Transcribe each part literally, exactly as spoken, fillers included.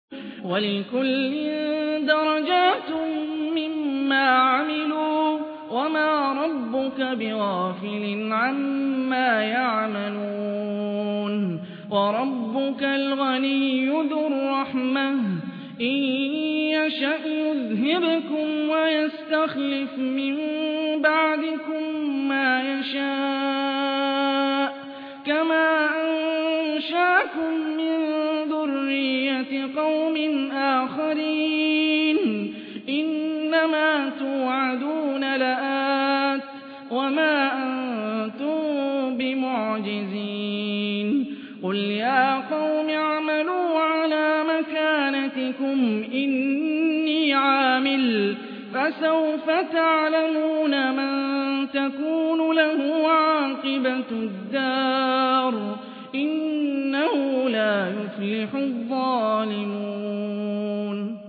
وَلِكُلٍّ دَرَجَاتٌ مِّمَّا عَمِلُوا ۚ وَمَا رَبُّكَ بِغَافِلٍ عَمَّا يَعْمَلُونَ وَرَبُّكَ الْغَنِيُّ ذُو الرَّحْمَةِ ۚ إِن يَشَأْ يُذْهِبْكُمْ وَيَسْتَخْلِفْ مِن بَعْدِكُم مَّا يَشَاءُ كَمَا أَنشَأَكُم مِّن ذُرِّيَّةِ قَوْمٍ آخَرِينَ إِنَّمَا تُوعَدُونَ لَآتٍ وَمَا أَنتُم بِمُعْجِزِينَ قُلْ يَا قَوْمِ اعْمَلُوا عَلَىٰ مَكَانَتِكُمْ إِنِّي عَامِلٌ ۖ فَسَوْفَ تَعْلَمُونَ مَن تَكُونُ لَهُ عَاقِبَةُ الدَّارِ ۗ إِنَّهُ لَا يُفْلِحُ الظَّالِمُونَ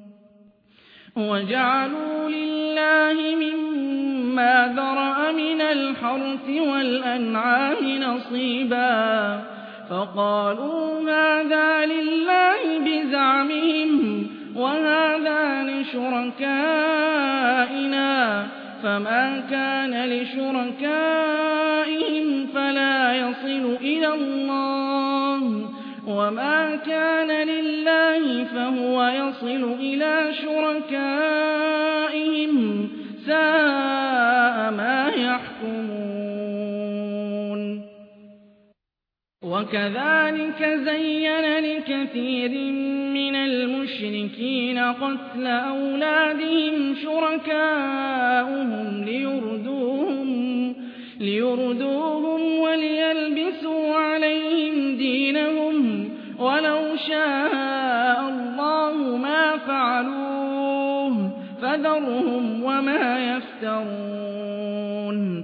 وَجَعَلُوا لِلَّهِ مِمَّا ذَرَأَ مِنَ الْحَرْثِ وَالْأَنْعَامِ نَصِيبًا فَقَالُوا هَٰذَا لِلَّهِ بِزَعْمِهِمْ وَهَٰذَا لِشُرَكَائِنَا ۖ فَمَا كَانَ لِشُرَكَائِهِمْ فَلَا يَصِلُ إِلَى اللَّهِ ۖ وَمَا كَانَ لِلَّهِ فَهُوَ يَصِلُ إِلَىٰ شُرَكَائِهِمْ ۗ سَاءَ مَا يَحْكُمُونَ وَكَذَٰلِكَ زَيَّنَ لِكَثِيرٍ مِّنَ الْمُشْرِكِينَ قَتْلَ أَوْلَادِهِمْ شُرَكَاؤُهُمْ لِيُرْدُوهُمْ وَلِيَلْبِسُوا عَلَيْهِمْ دِينَهُمْ ۖ وَلَوْ شَاءَ اللَّهُ مَا فَعَلُوهُ ۖ فَذَرْهُمْ وَمَا يَفْتَرُونَ